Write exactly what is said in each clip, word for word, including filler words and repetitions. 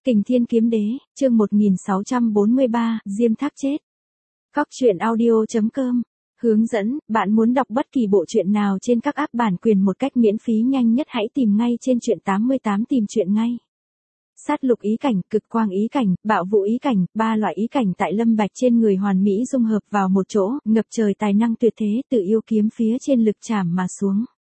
Kình Thiên Kiếm Đế, chương một nghìn sáu trăm bốn mươi ba, Diêm Thác chết. Cóc truyện audio chấm com. Hướng dẫn, bạn muốn đọc bất kỳ bộ truyện nào trên các app bản quyền một cách miễn phí nhanh nhất hãy tìm ngay trên truyện tám mươi tám tìm truyện ngay. Sát lục ý cảnh, cực quang ý cảnh, bạo vũ ý cảnh, ba loại ý cảnh tại Lâm Bạch trên người hoàn mỹ dung hợp vào một chỗ, ngập trời tài năng tuyệt thế tự yêu kiếm phía trên lực chảm mà xuống.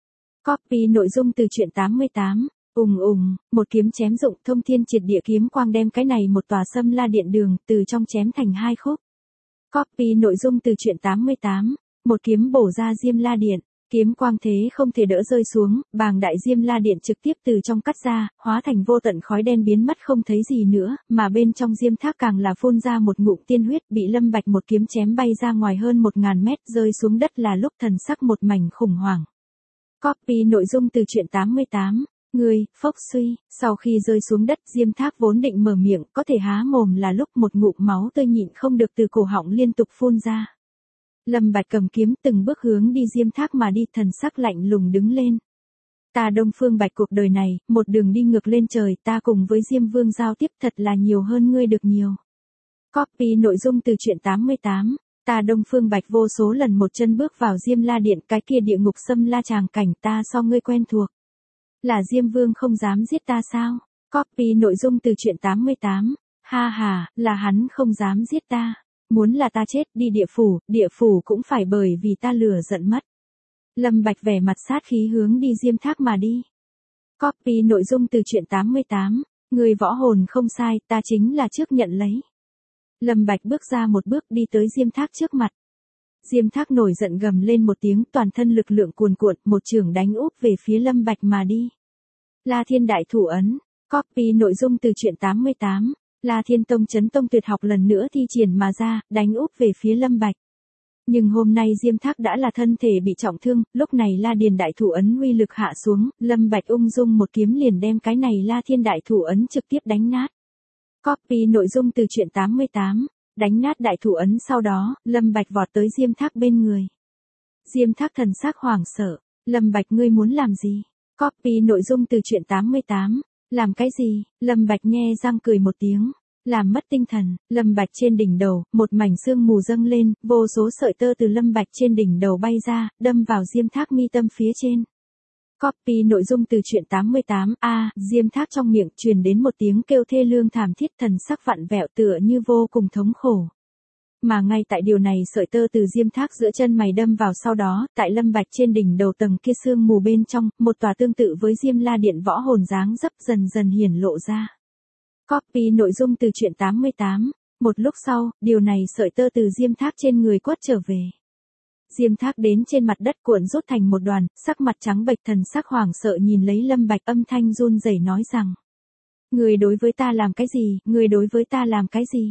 Copy nội dung từ truyện tám mươi tám. Ùng ùng, một kiếm chém dụng thông thiên triệt địa kiếm quang đem cái này một tòa Sâm La Điện đường từ trong chém thành hai khúc. Copy nội dung từ truyện tám mươi tám. Một kiếm bổ ra Diêm La Điện, kiếm quang thế không thể đỡ rơi xuống, bàng đại Diêm La Điện trực tiếp từ trong cắt ra, hóa thành vô tận khói đen biến mất không thấy gì nữa, mà bên trong Diêm Thác càng là phun ra một ngụm tiên huyết, bị Lâm Bạch một kiếm chém bay ra ngoài hơn một ngàn mét, rơi xuống đất là lúc thần sắc một mảnh khủng hoảng. Copy nội dung từ truyện tám mươi tám. Ngươi, phốc suy, sau khi rơi xuống đất Diêm Thác vốn định mở miệng, có thể há mồm là lúc một ngụm máu tươi nhịn không được từ cổ họng liên tục phun ra. Lâm Bạch cầm kiếm từng bước hướng đi Diêm Thác mà đi, thần sắc lạnh lùng đứng lên. Ta Đông Phương Bạch cuộc đời này, một đường đi ngược lên trời, ta cùng với Diêm Vương giao tiếp thật là nhiều hơn ngươi được nhiều. Copy nội dung từ truyện tám mươi tám. Ta Đông Phương Bạch vô số lần một chân bước vào Diêm La Điện, cái kia địa ngục Sâm La tràng cảnh ta so ngươi quen thuộc. Là Diêm Vương không dám giết ta sao? Copy nội dung từ truyện tám mươi tám. Ha ha, là hắn không dám giết ta. Muốn là ta chết đi địa phủ, địa phủ cũng phải bởi vì ta lửa giận mất. Lâm Bạch vẻ mặt sát khí hướng đi Diêm Thác mà đi. Copy nội dung từ truyện tám mươi tám. Người võ hồn không sai, ta chính là trước nhận lấy. Lâm Bạch bước ra một bước đi tới Diêm Thác trước mặt. Diêm Thác nổi giận gầm lên một tiếng, toàn thân lực lượng cuồn cuộn, một chưởng đánh úp về phía Lâm Bạch mà đi. La Thiên Đại Thủ Ấn. Copy nội dung từ truyện tám mươi tám. La Thiên Tông Chấn Tông tuyệt học lần nữa thi triển mà ra, đánh úp về phía Lâm Bạch. Nhưng hôm nay Diêm Thác đã là thân thể bị trọng thương, lúc này La Điền Đại Thủ Ấn uy lực hạ xuống, Lâm Bạch ung dung một kiếm liền đem cái này La Thiên Đại Thủ Ấn trực tiếp đánh nát. Copy nội dung từ truyện tám mươi tám. Đánh nát đại thủ ấn sau đó, Lâm Bạch vọt tới Diêm Thác bên người. Diêm Thác thần sắc hoảng sợ, Lâm Bạch ngươi muốn làm gì? Copy nội dung từ truyện tám mươi tám. Làm cái gì? Lâm Bạch nhe răng cười một tiếng. Làm mất tinh thần, Lâm Bạch trên đỉnh đầu, một mảnh sương mù dâng lên, vô số sợi tơ từ Lâm Bạch trên đỉnh đầu bay ra, đâm vào Diêm Thác mi tâm phía trên. Copy nội dung từ truyện tám mươi tám. A, Diêm Thác trong miệng truyền đến một tiếng kêu thê lương thảm thiết, thần sắc vặn vẹo tựa như vô cùng thống khổ. Mà ngay tại điều này sợi tơ từ Diêm Thác giữa chân mày đâm vào sau đó, tại Lâm Bạch trên đỉnh đầu tầng kia sương mù bên trong, một tòa tương tự với Diêm La Điện võ hồn dáng dấp dần dần hiển lộ ra. Copy nội dung từ truyện tám mươi tám. Một lúc sau, điều này sợi tơ từ Diêm Thác trên người quất trở về. Diêm Thác đến trên mặt đất cuộn rút thành một đoàn, sắc mặt trắng bệch, thần sắc hoảng sợ nhìn lấy Lâm Bạch, âm thanh run rẩy nói rằng: Người đối với ta làm cái gì, người đối với ta làm cái gì?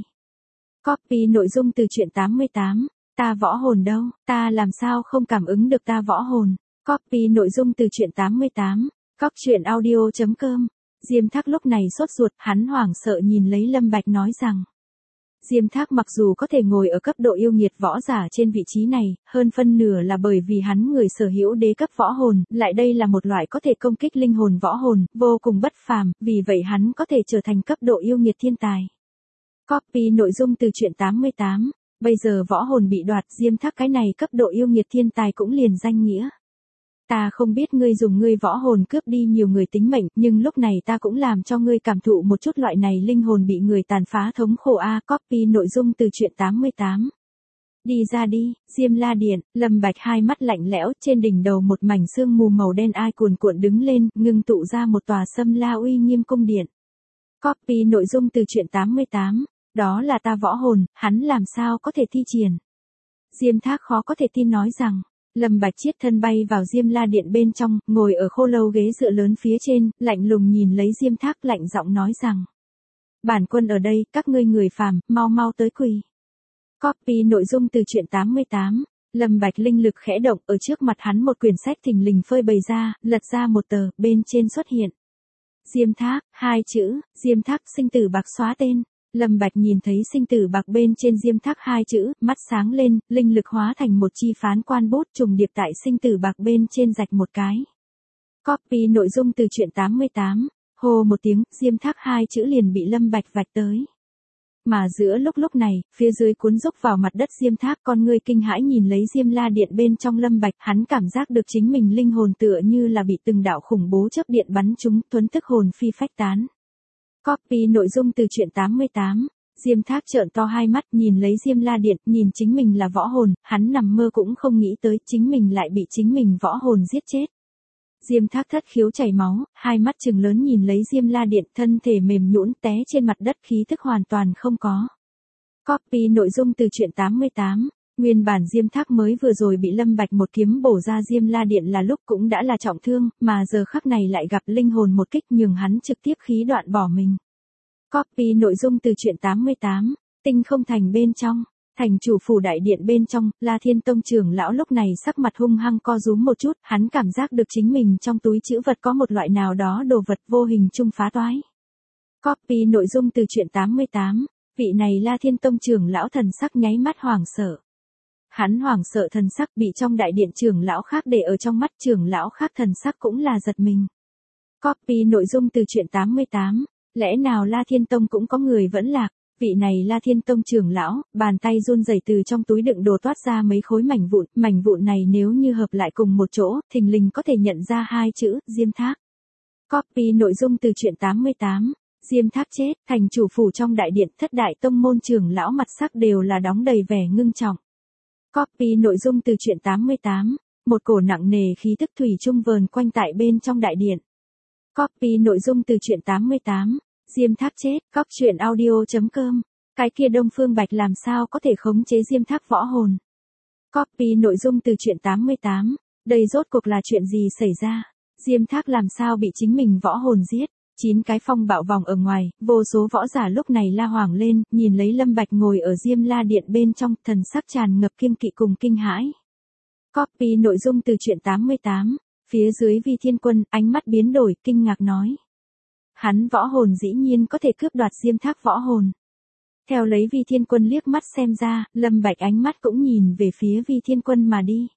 Copy nội dung từ truyện tám mươi tám. Ta võ hồn đâu, ta làm sao không cảm ứng được ta võ hồn? Copy nội dung từ truyện tám mươi tám. Cóc truyện audio chấm com. Diêm Thác lúc này sốt ruột, hắn hoảng sợ nhìn lấy Lâm Bạch nói rằng: Diêm Thác mặc dù có thể ngồi ở cấp độ yêu nghiệt võ giả trên vị trí này, hơn phân nửa là bởi vì hắn người sở hữu đế cấp võ hồn, lại đây là một loại có thể công kích linh hồn võ hồn, vô cùng bất phàm, vì vậy hắn có thể trở thành cấp độ yêu nghiệt thiên tài. Copy nội dung từ truyện tám mươi tám. Bây giờ võ hồn bị đoạt, Diêm Thác cái này cấp độ yêu nghiệt thiên tài cũng liền danh nghĩa. Ta không biết ngươi dùng ngươi võ hồn cướp đi nhiều người tính mệnh, nhưng lúc này ta cũng làm cho ngươi cảm thụ một chút loại này linh hồn bị người tàn phá thống khổ a. Copy nội dung từ truyện tám mươi tám. Đi ra đi, Diêm La Điện. Lâm Bạch hai mắt lạnh lẽo, trên đỉnh đầu một mảnh sương mù màu đen ai cuồn cuộn đứng lên, ngưng tụ ra một tòa Sâm La uy nghiêm cung điện. Copy nội dung từ truyện tám mươi tám. Đó là ta võ hồn, hắn làm sao có thể thi triển? Diêm Thác khó có thể tin nói rằng. Lâm Bạch chiết thân bay vào Diêm La Điện bên trong, ngồi ở khô lâu ghế dựa lớn phía trên, lạnh lùng nhìn lấy Diêm Thác, lạnh giọng nói rằng: Bản quân ở đây, các ngươi người phàm, mau mau tới quỳ. Copy nội dung từ truyện tám mươi tám. Lâm Bạch linh lực khẽ động, ở trước mặt hắn một quyển sách thình lình phơi bày ra, lật ra một tờ, bên trên xuất hiện Diêm Thác, hai chữ, Diêm Thác sinh tử bạc xóa tên. Lâm Bạch nhìn thấy sinh tử bạc bên trên Diêm Thác hai chữ, mắt sáng lên, linh lực hóa thành một chi phán quan bút trùng điệp tại sinh tử bạc bên trên rạch một cái. Copy nội dung từ truyện tám mươi tám. Hô một tiếng, Diêm Thác hai chữ liền bị Lâm Bạch vạch tới. Mà giữa lúc lúc này, phía dưới cuốn rúc vào mặt đất Diêm Thác, con ngươi kinh hãi nhìn lấy Diêm La Điện bên trong Lâm Bạch, hắn cảm giác được chính mình linh hồn tựa như là bị từng đạo khủng bố chớp điện bắn trúng, tuấn tức hồn phi phách tán. Copy nội dung từ truyện tám mươi tám. Diêm Thác trợn to hai mắt nhìn lấy Diêm La Điện, nhìn chính mình là võ hồn, hắn nằm mơ cũng không nghĩ tới chính mình lại bị chính mình võ hồn giết chết. Diêm Thác thất khiếu chảy máu, hai mắt trừng lớn nhìn lấy Diêm La Điện, thân thể mềm nhũn té trên mặt đất, khí thức hoàn toàn không có. Copy nội dung từ truyện tám mươi tám. Nguyên bản Diêm Thác mới vừa rồi bị Lâm Bạch một kiếm bổ ra Diêm La Điện là lúc cũng đã là trọng thương, mà giờ khắc này lại gặp linh hồn một kích nhường hắn trực tiếp khí đoạn bỏ mình. Copy nội dung từ truyện tám mươi tám. Tinh không thành bên trong. Thành chủ phủ đại điện bên trong, La Thiên Tông trưởng lão lúc này sắc mặt hung hăng co rúm một chút, hắn cảm giác được chính mình trong túi trữ vật có một loại nào đó đồ vật vô hình chung phá toái. Copy nội dung từ truyện tám mươi tám. Vị này La Thiên Tông trưởng lão thần sắc nháy mắt hoảng sợ. Hắn hoảng sợ thần sắc bị trong đại điện trưởng lão khác để ở trong mắt, trưởng lão khác thần sắc cũng là giật mình. Copy nội dung từ truyện tám mươi tám. Lẽ nào La Thiên Tông cũng có người vẫn lạc? Vị này La Thiên Tông trưởng lão, bàn tay run rẩy từ trong túi đựng đồ toát ra mấy khối mảnh vụn, mảnh vụn này nếu như hợp lại cùng một chỗ, thình lình có thể nhận ra hai chữ, Diêm Thác. Copy nội dung từ truyện tám mươi tám. Diêm Thác chết, thành chủ phủ trong đại điện, thất đại tông môn trưởng lão mặt sắc đều là đóng đầy vẻ ngưng trọng. Copy nội dung từ truyện tám mươi tám. Một cổ nặng nề khí tức thủy chung vờn quanh tại bên trong đại điện. Copy nội dung từ truyện tám mươi tám. Diêm Thác chết, cóc truyện audio chấm com. Cái kia Đông Phương Bạch làm sao có thể khống chế Diêm Thác võ hồn? Copy nội dung từ truyện tám mươi tám. Đây rốt cuộc là chuyện gì xảy ra? Diêm Thác làm sao bị chính mình võ hồn giết? Chín cái phong bạo vòng ở ngoài, vô số võ giả lúc này la hoảng lên, nhìn lấy Lâm Bạch ngồi ở Diêm La Điện bên trong, thần sắc tràn ngập kiêng kỵ cùng kinh hãi. Copy nội dung từ truyện tám mươi tám. Phía dưới Vi Thiên Quân, ánh mắt biến đổi, kinh ngạc nói. Hắn võ hồn dĩ nhiên có thể cướp đoạt Diêm Thác võ hồn. Theo lấy Vi Thiên Quân liếc mắt xem ra, Lâm Bạch ánh mắt cũng nhìn về phía Vi Thiên Quân mà đi.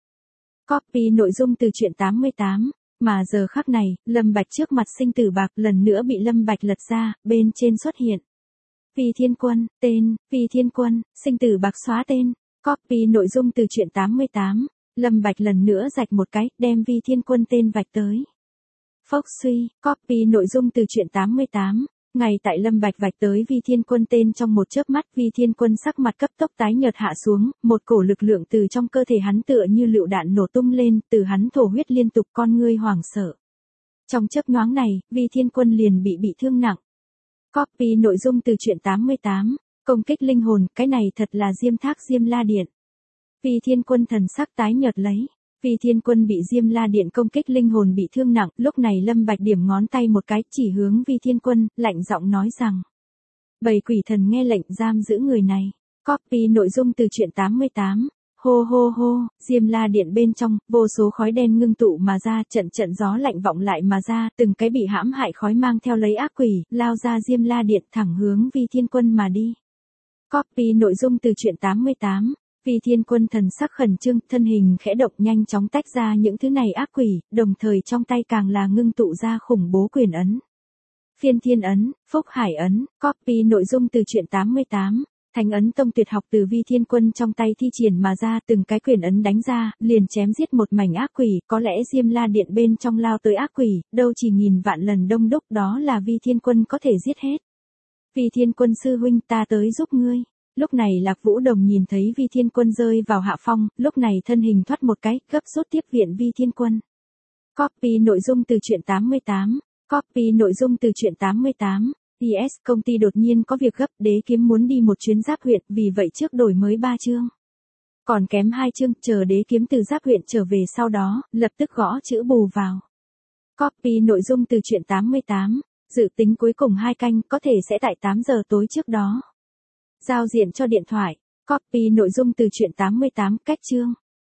Copy nội dung từ truyện tám mươi tám. Mà giờ khắc này, Lâm Bạch trước mặt sinh tử bạc lần nữa bị Lâm Bạch lật ra, bên trên xuất hiện. Vi Thiên Quân, tên, Vi Thiên Quân, sinh tử bạc xóa tên. Copy nội dung từ truyện tám mươi tám. Lâm Bạch lần nữa rạch một cái, đem Vi Thiên Quân tên vạch tới. Phốc suy, copy nội dung từ truyện tám mươi tám. Ngay tại Lâm Bạch vạch tới Vi Thiên Quân tên trong một chớp mắt, Vi Thiên Quân sắc mặt cấp tốc tái nhợt hạ xuống, một cổ lực lượng từ trong cơ thể hắn tựa như lựu đạn nổ tung lên, từ hắn thổ huyết liên tục, con ngươi hoảng sợ. Trong chớp nhoáng này, Vi Thiên Quân liền bị bị thương nặng. Copy nội dung từ truyện tám mươi tám. Công kích linh hồn, cái này thật là Diêm Thác Diêm La Điện. Vi Thiên Quân thần sắc tái nhợt lấy. Vi Thiên Quân bị Diêm La Điện công kích linh hồn bị thương nặng, lúc này Lâm Bạch điểm ngón tay một cái, chỉ hướng Vi Thiên Quân, lạnh giọng nói rằng. Bầy quỷ thần nghe lệnh giam giữ người này. Copy nội dung từ truyện tám mươi tám. Hô hô hô, Diêm La Điện bên trong, vô số khói đen ngưng tụ mà ra, trận trận gió lạnh vọng lại mà ra, từng cái bị hãm hại khói mang theo lấy ác quỷ, lao ra Diêm La Điện thẳng hướng Vi Thiên Quân mà đi. Copy nội dung từ truyện tám mươi tám. Vi Thiên Quân thần sắc khẩn trương, thân hình khẽ động nhanh chóng tách ra những thứ này ác quỷ, đồng thời trong tay càng là ngưng tụ ra khủng bố quyền ấn. Phiên Thiên ấn, Phúc Hải ấn, copy nội dung từ truyện tám mươi tám. Thánh ấn tông tuyệt học từ Vi Thiên Quân trong tay thi triển mà ra, từng cái quyền ấn đánh ra, liền chém giết một mảnh ác quỷ, có lẽ Diêm La Điện bên trong lao tới ác quỷ, đâu chỉ nghìn vạn lần đông đúc, đó là Vi Thiên Quân có thể giết hết. Vi Thiên Quân sư huynh, ta tới giúp ngươi. Lúc này Lạc Vũ Đồng nhìn thấy Vi Thiên Quân rơi vào hạ phong, lúc này thân hình thoát một cái, gấp rút tiếp viện Vi Thiên Quân. Copy nội dung từ truyện tám mươi tám. Copy nội dung từ truyện tám mươi tám. pê ét công ty đột nhiên có việc gấp, Đế Kiếm muốn đi một chuyến Giáp huyện, vì vậy trước đổi mới ba chương. Còn kém hai chương, chờ Đế Kiếm từ Giáp huyện trở về sau đó, lập tức gõ chữ bù vào. Copy nội dung từ truyện tám mươi tám. Dự tính cuối cùng hai canh, có thể sẽ tại tám giờ tối trước đó. Giao diện cho điện thoại. Copy nội dung từ truyện tám mươi tám, cách chương.